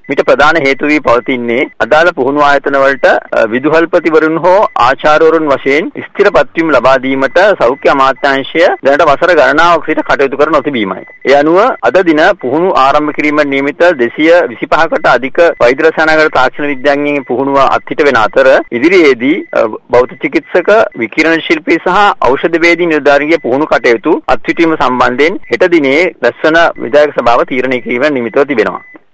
මිට ප්‍රධාන හේතු වී පවතින්නේ අදාළ පුහුණු ආයතන වලට විදුහල්පතිවරුන් හෝ ආචාර්යවරුන් වශයෙන් ස්ථිරපත් වීම ලබා දීමට සෞඛ්‍ය අමාත්‍යාංශය දැනට වසර ගණනාවක් සිට කටයුතු කර නොතිබීමයි. ඒ අනුව අද දින පුහුණු ආරම්භ කිරීමට නියමිත 225කට අධික වෛද්‍ය රසායනගත තාක්ෂණ විද්‍යාඥයන්ගේ පුහුණුව අත්හිට වෙන අතර ඉදිරියේදී භෞතික චිකිත්සක, විකිරණ ශිල්පී සහ ඖෂධ වේදී නිලධාරීන්ගේ පුහුණු කටයුතු අත්හිටීම සම්බන්ධයෙන් හෙට දිනේ දැස්වන විධායක සභාව තීරණය කිරීමට නියමිතව තිබෙනවා.